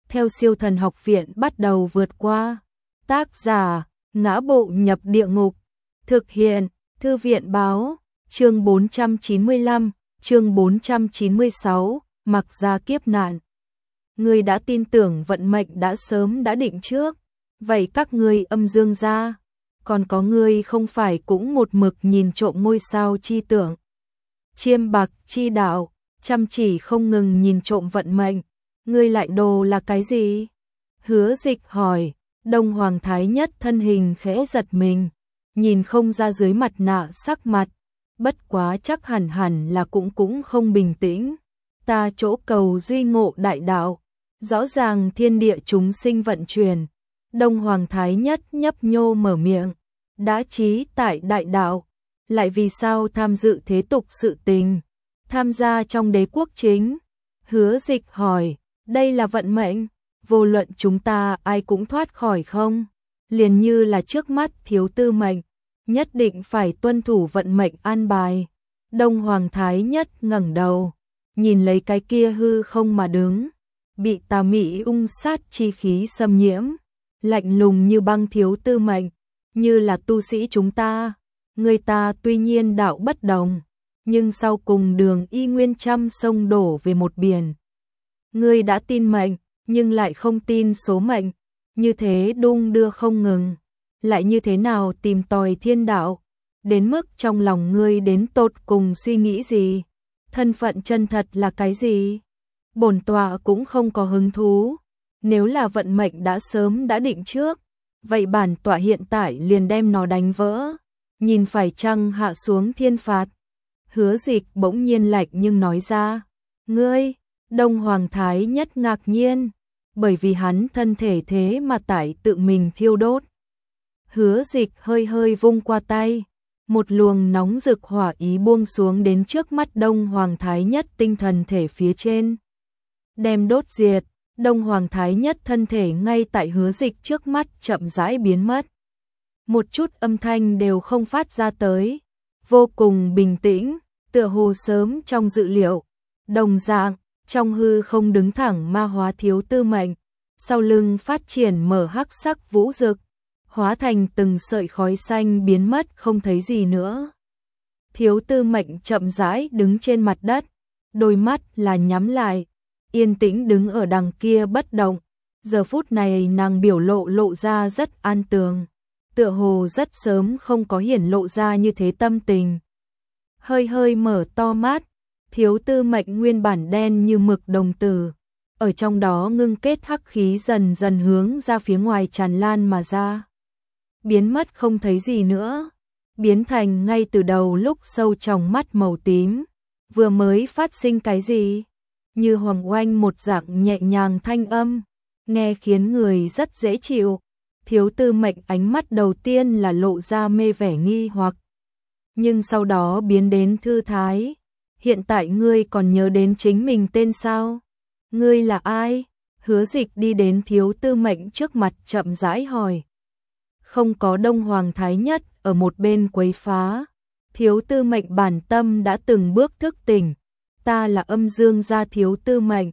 theo Siêu Thần Học Viện bắt đầu vượt qua. Tác giả: Ngã Bộ Nhập Địa Ngục. Thực hiện: Thư viện báo. Chương 495, chương 496, mặc ra kiếp nạn. Ngươi đã tin tưởng vận mệnh đã sớm đã định trước, vậy các ngươi âm dương gia, còn có ngươi không phải cũng một mực nhìn trộm ngôi sao chi tưởng, chiêm bạc chi đạo, chăm chỉ không ngừng nhìn trộm vận mệnh, ngươi lại đồ là cái gì? Hứa Dịch hỏi. Đông Hoàng Thái Nhất thân hình khẽ giật mình, nhìn không ra dưới mặt nạ sắc mặt, bất quá chắc hẳn là cũng không bình tĩnh. Ta chỗ cầu duy ngộ đại đạo, rõ ràng thiên địa chúng sinh vận chuyển. Đông Hoàng Thái Nhất nhấp nhô mở miệng, đã chí tại đại đạo, lại vì sao tham dự thế tục sự tình, tham gia trong đế quốc chính? Hứa Dịch hỏi, đây là vận mệnh, vô luận chúng ta ai cũng thoát khỏi không? Liền như là trước mắt thiếu tư mệnh, nhất định phải tuân thủ vận mệnh an bài. Đông Hoàng Thái Nhất ngẩng đầu, nhìn lấy cái kia hư không mà đứng, bị tà mị ung sát chi khí xâm nhiễm, lạnh lùng như băng thiếu tư mệnh, như là tu sĩ chúng ta. Người ta tuy nhiên đạo bất đồng, nhưng sau cùng đường y nguyên trăm sông đổ về một biển. Ngươi đã tin mệnh, nhưng lại không tin số mệnh, như thế đung đưa không ngừng, lại như thế nào tìm tòi thiên đạo, đến mức trong lòng ngươi đến tột cùng suy nghĩ gì, thân phận chân thật là cái gì? Bổn tọa cũng không có hứng thú, nếu là vận mệnh đã sớm đã định trước, vậy bản tọa hiện tại liền đem nó đánh vỡ, nhìn phải chăng hạ xuống thiên phạt. Hứa Dịch bỗng nhiên lạnh nhưng nói ra, ngươi? Đông Hoàng Thái Nhất ngạc nhiên, bởi vì hắn thân thể thế mà tại tự mình thiêu đốt. Hứa Dịch hơi vung qua tay, một luồng nóng rực hỏa ý buông xuống đến trước mắt Đông Hoàng Thái Nhất tinh thần thể phía trên, đem đốt diệt. Đông Hoàng Thái Nhất thân thể ngay tại Hứa Dịch trước mắt chậm rãi biến mất, một chút âm thanh đều không phát ra tới, vô cùng bình tĩnh, tựa hồ sớm trong dự liệu. Đồng dạng, trong hư không đứng thẳng ma hóa thiếu tư mệnh, sau lưng phát triển mở hắc sắc vũ dực, hóa thành từng sợi khói xanh biến mất không thấy gì nữa. Thiếu tư mệnh chậm rãi đứng trên mặt đất, đôi mắt là nhắm lại, yên tĩnh đứng ở đằng kia bất động. Giờ phút này nàng biểu lộ ra rất an tường, tựa hồ rất sớm không có hiển lộ ra như thế tâm tình. Hơi mở to mắt, thiếu tư mệnh nguyên bản đen như mực đồng tử, ở trong đó ngưng kết hắc khí dần dần hướng ra phía ngoài tràn lan mà ra, biến mất không thấy gì nữa, biến thành ngay từ đầu lúc sâu trong mắt màu tím. Vừa mới phát sinh cái gì? Như hoàng oanh một dạng nhẹ nhàng thanh âm, nghe khiến người rất dễ chịu. Thiếu tư mệnh ánh mắt đầu tiên là lộ ra mê vẻ nghi hoặc, nhưng sau đó biến đến thư thái. Hiện tại ngươi còn nhớ đến chính mình tên sao? Ngươi là ai? Hứa Dịch đi đến thiếu tư mệnh trước mặt chậm rãi hỏi. Không có Đông Hoàng Thái Nhất ở một bên quấy phá, thiếu tư mệnh bản tâm đã từng bước thức tỉnh. Ta là âm dương gia thiếu tư mệnh.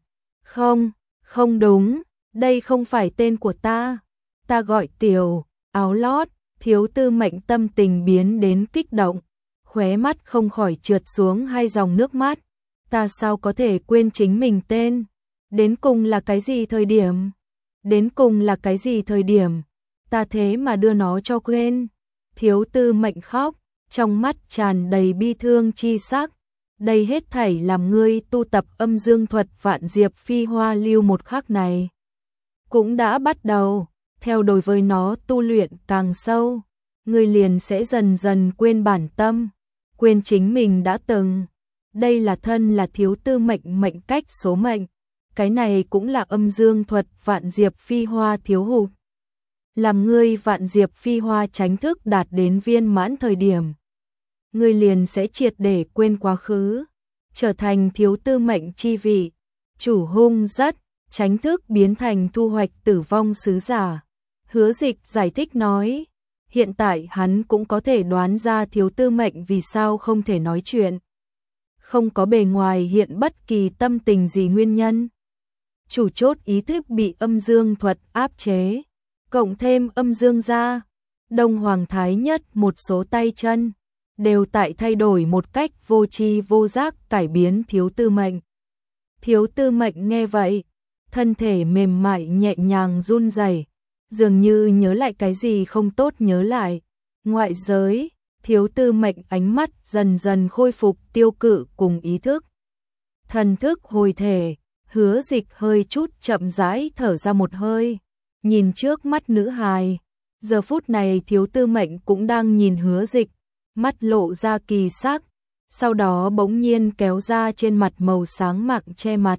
Không đúng, đây không phải tên của ta. Ta gọi Tiểu Áo Lót. Thiếu tư mệnh tâm tình biến đến kích động, khóe mắt không khỏi trượt xuống hai dòng nước mắt. Ta sao có thể quên chính mình tên? Đến cùng là cái gì thời điểm? Đến cùng là cái gì thời điểm? Ta thế mà đưa nó cho quên. Thiếu tư mệnh khóc, trong mắt tràn đầy bi thương chi sắc. Đây hết thảy làm ngươi tu tập âm dương thuật vạn diệp phi hoa lưu một khắc này cũng đã bắt đầu. Theo đối với nó tu luyện càng sâu, ngươi liền sẽ dần dần quên bản tâm, quên chính mình đã từng. Đây là thân là thiếu tư mệnh mệnh cách số mệnh, cái này cũng là âm dương thuật vạn diệp phi hoa thiếu hụt. Làm ngươi vạn diệp phi hoa chánh thức đạt đến viên mãn thời điểm, ngươi liền sẽ triệt để quên quá khứ, trở thành thiếu tư mệnh chi vị, chủ hung rất, chánh thức biến thành thu hoạch tử vong sứ giả. Hứa Dịch giải thích nói, hiện tại hắn cũng có thể đoán ra thiếu tư mệnh vì sao không thể nói chuyện. Không có bề ngoài hiện bất kỳ tâm tình gì nguyên nhân. chủ chốt ý thức bị âm dương thuật áp chế, cộng thêm âm dương gia, Đông Hoàng Thái Nhất một số tay chân, đều tại thay đổi một cách vô tri vô giác cải biến Thiếu Tư Mệnh. Thiếu Tư Mệnh nghe vậy, thân thể mềm mại nhẹ nhàng run rẩy, dường như nhớ lại cái gì không tốt nhớ lại. Ngoại giới, Thiếu Tư Mệnh ánh mắt dần dần khôi phục tiêu cự cùng ý thức. Thần thức hồi thể, Hứa Dịch hơi chút chậm rãi thở ra một hơi, nhìn trước mắt nữ hài. Giờ phút này Thiếu Tư Mệnh cũng đang nhìn Hứa Dịch, mắt lộ ra kỳ sắc, sau đó bỗng nhiên kéo ra trên mặt màu sáng mạng che mặt,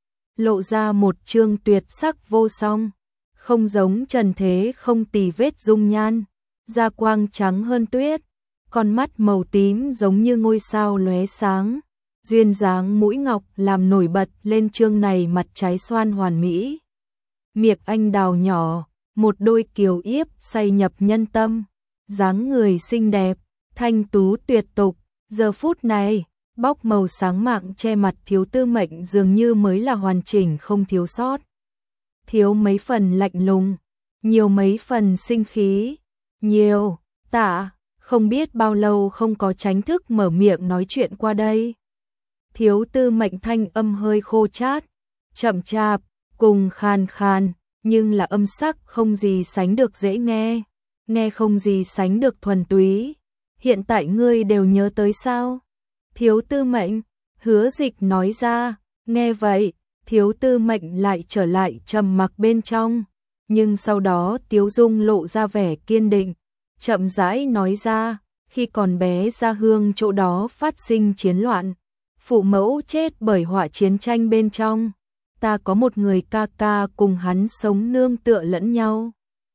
lộ ra một trương tuyệt sắc vô song, không giống trần thế không tì vết dung nhan, da quang trắng hơn tuyết, con mắt màu tím giống như ngôi sao lóe sáng, duyên dáng mũi ngọc làm nổi bật lên trương này mặt trái xoan hoàn mỹ. Miệng anh đào nhỏ, một đôi kiều yếp say nhập nhân tâm, dáng người xinh đẹp, thanh tú tuyệt tục, giờ phút này, bóc màu sáng mạng che mặt Thiếu Tư Mệnh dường như mới là hoàn chỉnh không thiếu sót. Thiếu mấy phần lạnh lùng, nhiều mấy phần sinh khí, nhiều, tạ, không biết bao lâu không có tránh thức mở miệng nói chuyện qua đây. Thiếu Tư Mệnh thanh âm hơi khô chát, chậm chạp, cùng khan khan, nhưng là âm sắc không gì sánh được dễ nghe, nghe không gì sánh được thuần túy. Hiện tại ngươi đều nhớ tới sao? Thiếu Tư Mệnh, Hứa Dịch nói ra, nghe vậy, Thiếu Tư Mệnh lại trở lại trầm mặc bên trong, nhưng sau đó Tiếu Dung lộ ra vẻ kiên định, chậm rãi nói ra, khi còn bé Gia Hương chỗ đó phát sinh chiến loạn, phụ mẫu chết bởi hỏa chiến tranh bên trong, ta có một người ca ca cùng hắn sống nương tựa lẫn nhau.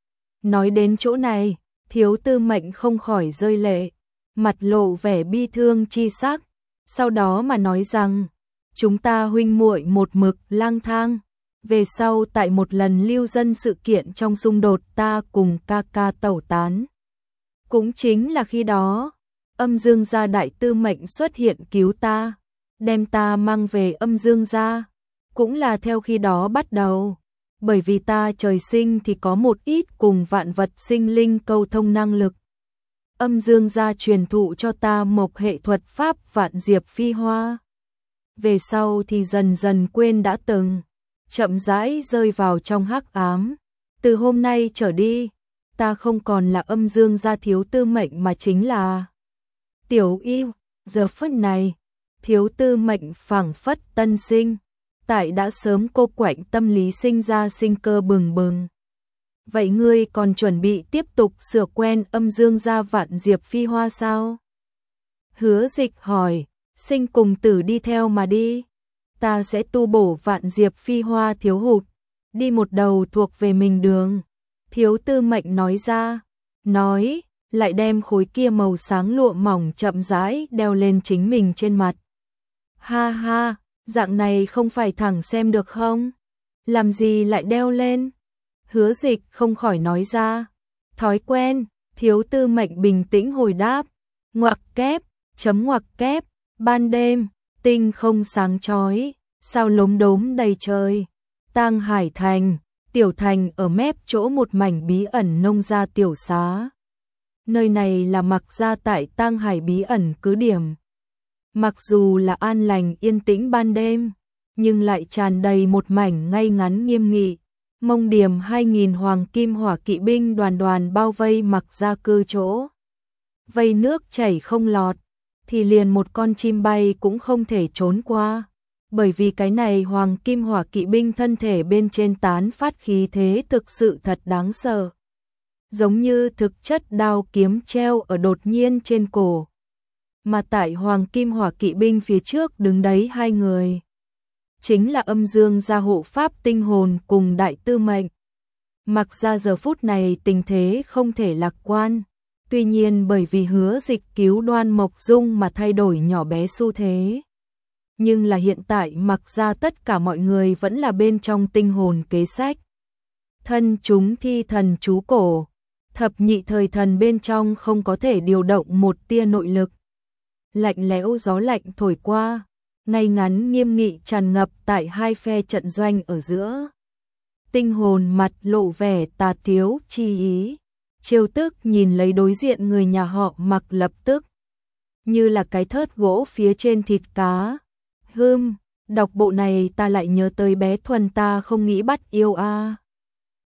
Nói đến chỗ này, Thiếu Tư Mệnh không khỏi rơi lệ, mặt lộ vẻ bi thương chi sắc, sau đó mà nói rằng, chúng ta huynh muội một mực lang thang, về sau tại một lần lưu dân sự kiện trong xung đột ta cùng ca ca tẩu tán. Cũng chính là khi đó, âm dương gia đại tư mệnh xuất hiện cứu ta, đem ta mang về âm dương gia, cũng là theo khi đó bắt đầu, bởi vì ta trời sinh thì có một ít cùng vạn vật sinh linh câu thông năng lực. Âm dương gia truyền thụ cho ta một hệ thuật pháp vạn diệp phi hoa. Về sau thì dần dần quên đã từng, chậm rãi rơi vào trong hắc ám. Từ hôm nay trở đi, ta không còn là âm dương gia Thiếu Tư Mệnh mà chính là Tiểu Yêu. Giờ phút này, Thiếu Tư Mệnh phảng phất tân sinh, tại đã sớm cô quạnh tâm lý sinh ra sinh cơ bừng bừng. Vậy ngươi còn chuẩn bị tiếp tục sửa quen âm dương gia vạn diệp phi hoa sao? Hứa Dịch hỏi, sinh cùng tử đi theo mà đi. Ta sẽ tu bổ vạn diệp phi hoa thiếu hụt, đi một đầu thuộc về mình đường. Thiếu Tư Mệnh nói ra, nói, lại đem khối kia màu sáng lụa mỏng chậm rãi đeo lên chính mình trên mặt. Ha ha, dạng này không phải thẳng xem được không? Làm gì lại đeo lên? Hứa Dịch không khỏi nói ra, thói quen. Thiếu Tư Mệnh bình tĩnh hồi đáp, ngoặc kép, chấm ngoặc kép, ban đêm, tinh không sáng chói, sao lốm đốm đầy trời. Tang Hải Thành, tiểu thành ở mép chỗ một mảnh bí ẩn nông gia tiểu xá. Nơi này là Mặc gia tại Tang Hải bí ẩn cứ điểm. Mặc dù là an lành yên tĩnh ban đêm, nhưng lại tràn đầy một mảnh ngay ngắn nghiêm nghị. Mông điểm 2000 hoàng kim hỏa kỵ binh đoàn đoàn bao vây Mặc gia cư chỗ. Vây nước chảy không lọt, thì liền một con chim bay cũng không thể trốn qua. Bởi vì cái này hoàng kim hỏa kỵ binh thân thể bên trên tán phát khí thế thực sự thật đáng sợ. Giống như thực chất đao kiếm treo ở đột nhiên trên cổ. Mà tại hoàng kim hỏa kỵ binh phía trước đứng đấy hai người. Chính là âm dương gia hộ pháp tinh hồn cùng đại tư mệnh. Mặc ra giờ phút này tình thế không thể lạc quan. Tuy nhiên bởi vì Hứa Dịch cứu Đoan Mộc Dung mà thay đổi nhỏ bé xu thế. Nhưng là hiện tại Mặc ra tất cả mọi người vẫn là bên trong tinh hồn kế sách. Thân chúng thi thần chú cổ, thập nhị thời thần bên trong không có thể điều động một tia nội lực. Lạnh lẽo gió lạnh thổi qua, ngay ngắn nghiêm nghị tràn ngập tại hai phe trận doanh ở giữa. Tinh hồn mặt lộ vẻ tà tiếu chi ý, trêu tức nhìn lấy đối diện người nhà họ Mặc, lập tức như là cái thớt gỗ phía trên thịt cá. Đọc bộ này ta lại nhớ tới bé Thuần ta không nghĩ bắt yêu a.